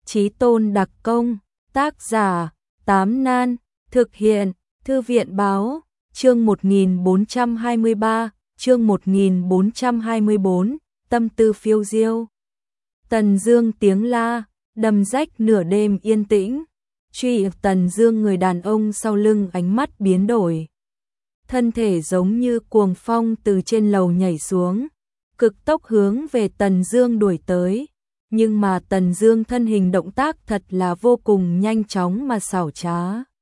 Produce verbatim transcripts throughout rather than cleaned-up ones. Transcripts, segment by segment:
Chí tôn đặc công, tác giả, Tám Nan, thực hiện, Thư viện báo, chương một nghìn bốn trăm hai mươi ba, chương một nghìn bốn trăm hai mươi bốn, tâm tư phiêu diêu. Tần Dương tiếng la, đâm rách nửa đêm yên tĩnh. Truy Tần Dương, người đàn ông sau lưng ánh mắt biến đổi. Thân thể giống như cuồng phong từ trên lầu nhảy xuống, cực tốc hướng về Tần Dương đuổi tới. Nhưng mà Tần Dương thân hình động tác thật là vô cùng nhanh chóng mà xảo trá.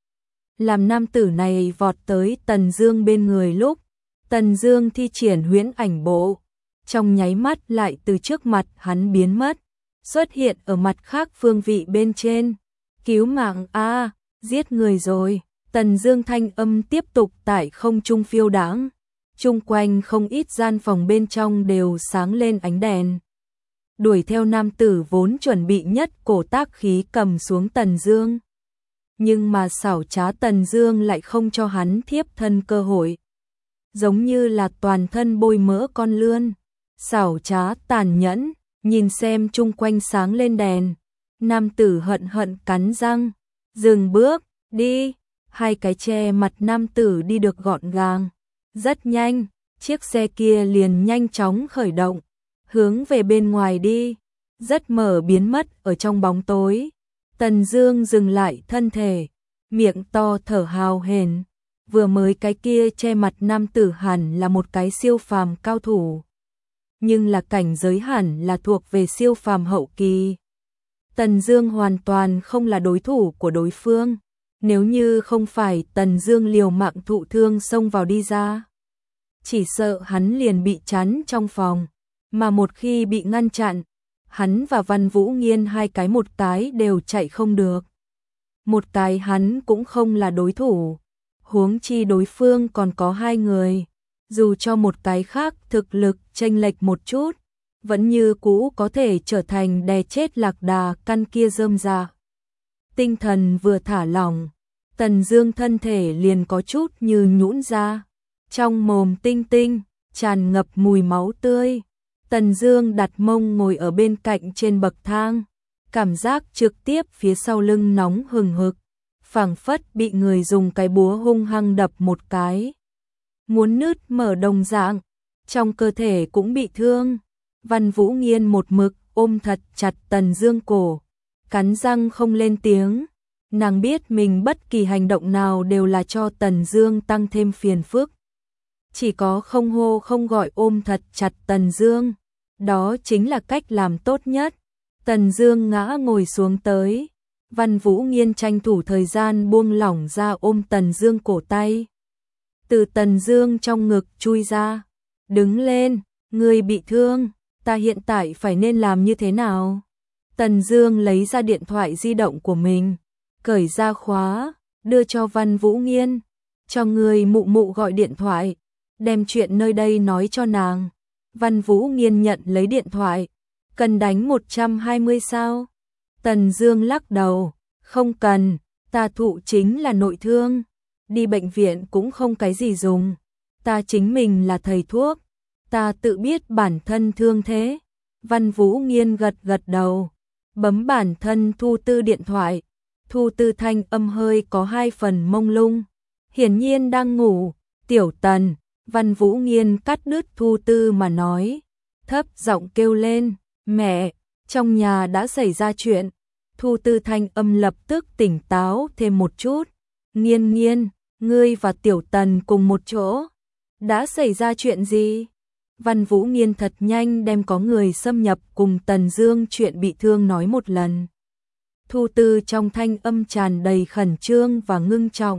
Làm nam tử này vọt tới Tần Dương bên người lúc, Tần Dương thi triển huyễn ảnh bộ, trong nháy mắt lại từ trước mặt hắn biến mất, xuất hiện ở mặt khác phương vị bên trên. Cứu mạng a, giết người rồi. Tần Dương thanh âm tiếp tục tại không trung phiêu đãng, chung quanh không ít gian phòng bên trong đều sáng lên ánh đèn. Đuổi theo nam tử vốn chuẩn bị nhất cổ tác khí cầm xuống Tần Dương. Nhưng mà xảo trá Tần Dương lại không cho hắn thiếp thân cơ hội. Giống như là toàn thân bôi mỡ con lươn, xảo trá tàn nhẫn, nhìn xem chung quanh sáng lên đèn. Nam tử hận hận cắn răng, dừng bước, đi. Hai cái che mặt nam tử đi được gọn gàng. Rất nhanh, chiếc xe kia liền nhanh chóng khởi động, hướng về bên ngoài đi, rất mở biến mất ở trong bóng tối. Tần Dương dừng lại thân thể, miệng to thở hào hển. Vừa mới cái kia che mặt nam tử hẳn là một cái siêu phàm cao thủ, nhưng là cảnh giới hẳn là thuộc về siêu phàm hậu kỳ. Tần Dương hoàn toàn không là đối thủ của đối phương. Nếu như không phải Tần Dương liều mạng thụ thương xông vào đi ra, chỉ sợ hắn liền bị chắn trong phòng. Mà một khi bị ngăn chặn, hắn và Văn Vũ Nghiên hai cái một cái đều chạy không được. Một cái hắn cũng không là đối thủ, huống chi đối phương còn có hai người. Dù cho một cái khác thực lực chênh lệch một chút, vẫn như cũ có thể trở thành đè chết lạc đà căn kia rơm rạ. Tinh thần vừa thả lỏng, Tần Dương thân thể liền có chút như nhũn ra, trong mồm tinh tinh tràn ngập mùi máu tươi. Tần Dương đặt mông ngồi ở bên cạnh trên bậc thang, cảm giác trực tiếp phía sau lưng nóng hừng hực, phảng phất bị người dùng cái búa hung hăng đập một cái, muốn nứt mở đồng dạng, trong cơ thể cũng bị thương. Văn Vũ Nghiên một mực ôm thật chặt Tần Dương cổ, cắn răng không lên tiếng. Nàng biết mình bất kỳ hành động nào đều là cho Tần Dương tăng thêm phiền phức. Chỉ có không hô không gọi ôm thật chặt Tần Dương, đó chính là cách làm tốt nhất. Tần Dương ngã ngồi xuống tới, Văn Vũ Nghiên tranh thủ thời gian buông lỏng ra ôm Tần Dương cổ tay. Từ Tần Dương trong ngực chui ra, đứng lên, ngươi bị thương, ta hiện tại phải nên làm như thế nào? Tần Dương lấy ra điện thoại di động của mình, cởi ra khóa, đưa cho Văn Vũ Nghiên, cho người mụ mụ gọi điện thoại, đem chuyện nơi đây nói cho nàng. Văn Vũ Nghiên nhận lấy điện thoại, cần đánh một trăm hai mươi sao? Tần Dương lắc đầu, không cần, ta thụ chính là nội thương, đi bệnh viện cũng không cái gì dùng, ta chính mình là thầy thuốc, ta tự biết bản thân thương thế. Văn Vũ Nghiên gật gật đầu, bấm bản thân Thu Tư điện thoại. Thu Tư thanh âm hơi có hai phần mông lung, hiển nhiên đang ngủ. Tiểu Tần, Văn Vũ Nghiên cắt đứt Thu Tư mà nói, thấp giọng kêu lên, mẹ, trong nhà đã xảy ra chuyện. Thu Tư thanh âm lập tức tỉnh táo thêm một chút, Nghiên Nghiên, ngươi và Tiểu Tần cùng một chỗ, đã xảy ra chuyện gì? Văn Vũ Nghiên thật nhanh đem có người xâm nhập cùng Tần Dương chuyện bị thương nói một lần. Thu Tư trong thanh âm tràn đầy khẩn trương và ngưng trọng.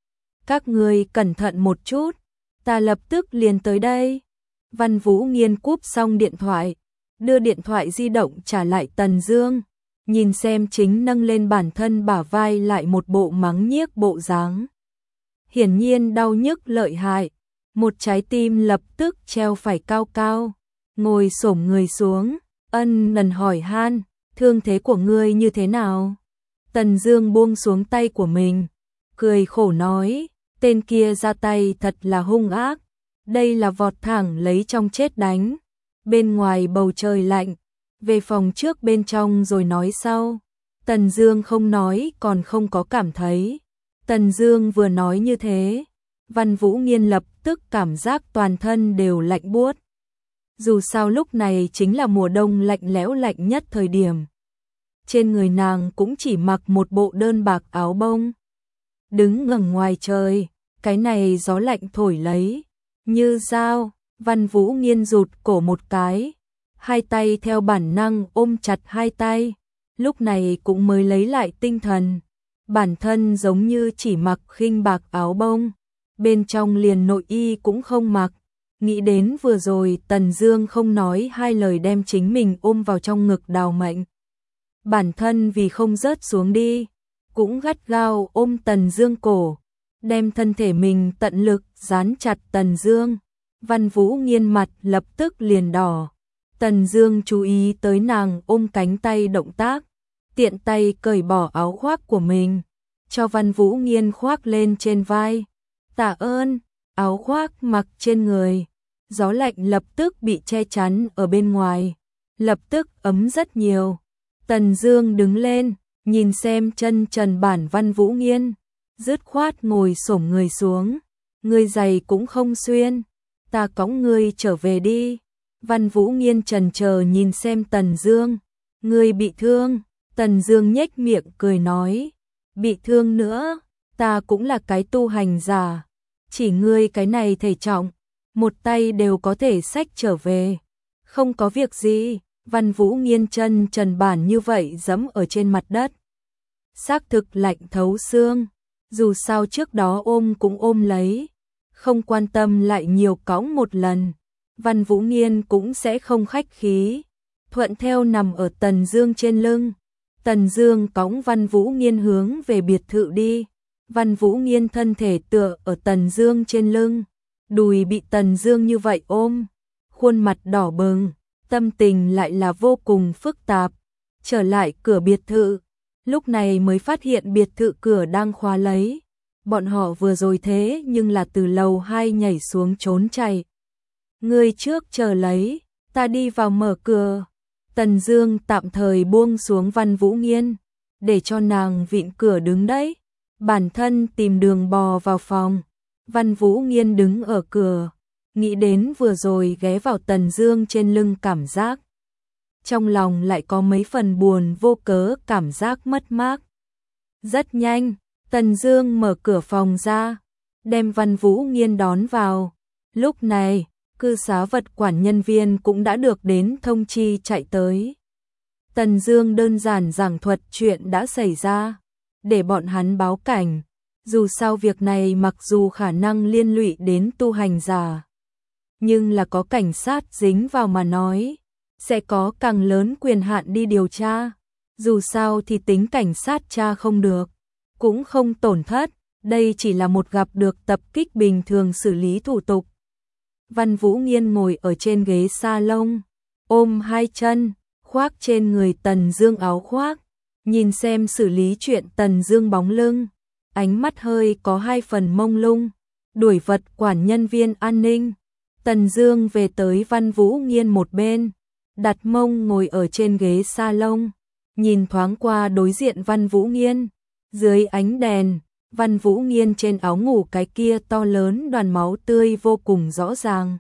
Các ngươi cẩn thận một chút, ta lập tức liền tới đây. Văn Vũ Nghiên cúp xong điện thoại, đưa điện thoại di động trả lại Tần Dương, nhìn xem chính nâng lên bản thân bả vai lại một bộ mắng nhiếc bộ dáng. Hiển nhiên đau nhức lợi hại, một trái tim lập tức treo phải cao cao, ngồi xổm người xuống, ân cần hỏi han, thương thế của ngươi như thế nào? Tần Dương buông xuống tay của mình, cười khổ nói, tên kia ra tay thật là hung ác, đây là vọt thẳng lấy trong chết đánh. Bên ngoài bầu trời lạnh, về phòng trước bên trong rồi nói sau. Tần Dương không nói còn không có cảm thấy. Tần Dương vừa nói như thế, Văn Vũ Nghiên lập tức cảm giác toàn thân đều lạnh buốt. Dù sao lúc này chính là mùa đông lạnh lẽo lạnh nhất thời điểm. Trên người nàng cũng chỉ mặc một bộ đơn bạc áo bông. Đứng ngẩng ngoài trời, cái này gió lạnh thổi lấy, như dao. Văn Vũ Nghiên rụt cổ một cái, hai tay theo bản năng ôm chặt hai tay, lúc này cũng mới lấy lại tinh thần. Bản thân giống như chỉ mặc khinh bạc áo bông, bên trong liền nội y cũng không mặc. Nghĩ đến vừa rồi Tần Dương không nói hai lời đem chính mình ôm vào trong ngực đào mệnh. Bản thân vì không rớt xuống đi, cũng gắt gao ôm Tần Dương cổ, đem thân thể mình tận lực dán chặt Tần Dương. Văn Vũ Nghiên mặt lập tức liền đỏ. Tần Dương chú ý tới nàng ôm cánh tay động tác, tiện tay cởi bỏ áo khoác của mình, cho Văn Vũ Nghiên khoác lên trên vai. Tạ ơn. Áo khoác mặc trên người, gió lạnh lập tức bị che chắn ở bên ngoài, lập tức ấm rất nhiều. Tần Dương đứng lên, nhìn xem chân trần bản Văn Vũ Nghiên, dứt khoát ngồi xổm người xuống. Ngươi giày cũng không xuyên, ta cõng ngươi trở về đi. Văn Vũ Nghiên chần chờ nhìn xem Tần Dương, ngươi bị thương? Tần Dương nhếch miệng cười nói, bị thương nữa, ta cũng là cái tu hành giả, chỉ ngươi cái này thể trọng, một tay đều có thể xách trở về, không có việc gì. Văn Vũ Nghiên chân trần bản như vậy giẫm ở trên mặt đất, xác thực lạnh thấu xương, dù sao trước đó ôm cũng ôm lấy, không quan tâm lại nhiều cõng một lần. Văn Vũ Nghiên cũng sẽ không khách khí, thuận theo nằm ở Tần Dương trên lưng. Tần Dương cõng Văn Vũ Nghiên hướng về biệt thự đi. Văn Vũ Nghiên thân thể tựa ở Tần Dương trên lưng, đùi bị Tần Dương như vậy ôm, khuôn mặt đỏ bừng, tâm tình lại là vô cùng phức tạp. Trở lại cửa biệt thự, lúc này mới phát hiện biệt thự cửa đang khóa lấy. Bọn họ vừa rồi thế nhưng là từ lầu hai nhảy xuống trốn chạy. Ngươi trước chờ lấy, ta đi vào mở cửa. Tần Dương tạm thời buông xuống Văn Vũ Nghiên, để cho nàng vịn cửa đứng đấy, bản thân tìm đường bò vào phòng. Văn Vũ Nghiên đứng ở cửa, nghĩ đến vừa rồi ghé vào Tần Dương trên lưng cảm giác, trong lòng lại có mấy phần buồn vô cớ, cảm giác mất mát. Rất nhanh, Tần Dương mở cửa phòng ra, đem Văn Vũ Nghiên đón vào. Lúc này, cư xá vật quản nhân viên cũng đã được đến thông chi chạy tới. Tần Dương đơn giản giảng thuật chuyện đã xảy ra, để bọn hắn báo cảnh. Dù sao việc này mặc dù khả năng liên lụy đến tu hành giả, nhưng là có cảnh sát dính vào mà nói, sẽ có càng lớn quyền hạn đi điều tra. Dù sao thì tính cảnh sát tra không được, cũng không tổn thất, đây chỉ là một gặp được tập kích bình thường xử lý thủ tục. Văn Vũ Nghiên ngồi ở trên ghế salon, ôm hai chân, khoác trên người Tần Dương áo khoác, nhìn xem xử lý chuyện Tần Dương bóng lưng, ánh mắt hơi có hai phần mông lung. Đuổi vật quản nhân viên an ninh, Tần Dương về tới Văn Vũ Nghiên một bên, đặt mông ngồi ở trên ghế salon, nhìn thoáng qua đối diện Văn Vũ Nghiên. Dưới ánh đèn, Văn Vũ Nghiên trên áo ngủ cái kia to lớn đoàn máu tươi vô cùng rõ ràng.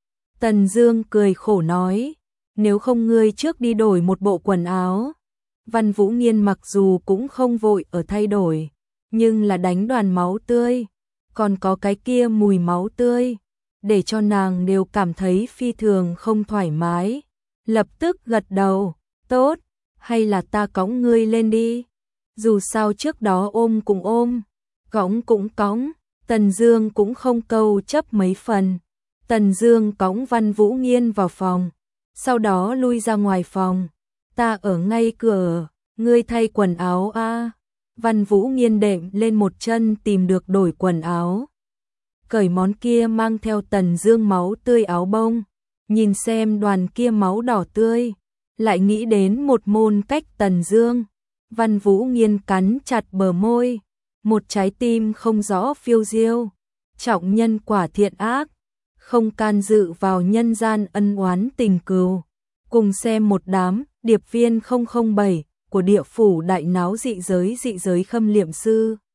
Tần Dương cười khổ nói, nếu không ngươi trước đi đổi một bộ quần áo. Văn Vũ Nghiên mặc dù cũng không vội ở thay đổi, nhưng là đánh đoàn máu tươi, còn có cái kia mùi máu tươi, để cho nàng đều cảm thấy phi thường không thoải mái. Lập tức gật đầu, tốt, hay là ta cõng ngươi lên đi. Dù sao trước đó ôm cũng ôm, cõng cũng cõng, Tần Dương cũng không câu chấp mấy phần. Tần Dương cõng Văn Vũ Nghiên vào phòng, sau đó lui ra ngoài phòng. Ta ở ngay cửa, ngươi thay quần áo a. Văn Vũ Nghiên đệm lên một chân tìm được đổi quần áo, cởi món kia mang theo Tần Dương máu tươi áo bông, nhìn xem đoàn kia máu đỏ tươi, lại nghĩ đến một môn cách Tần Dương. Văn Vũ Nghiên cắn chặt bờ môi, một trái tim không rõ phiêu diêu, trọng nhân quả thiện ác, không can dự vào nhân gian ân oán tình cừu. Cùng xem một đám điệp viên không không bảy của địa phủ đại náo dị giới dị giới khâm liệm sư.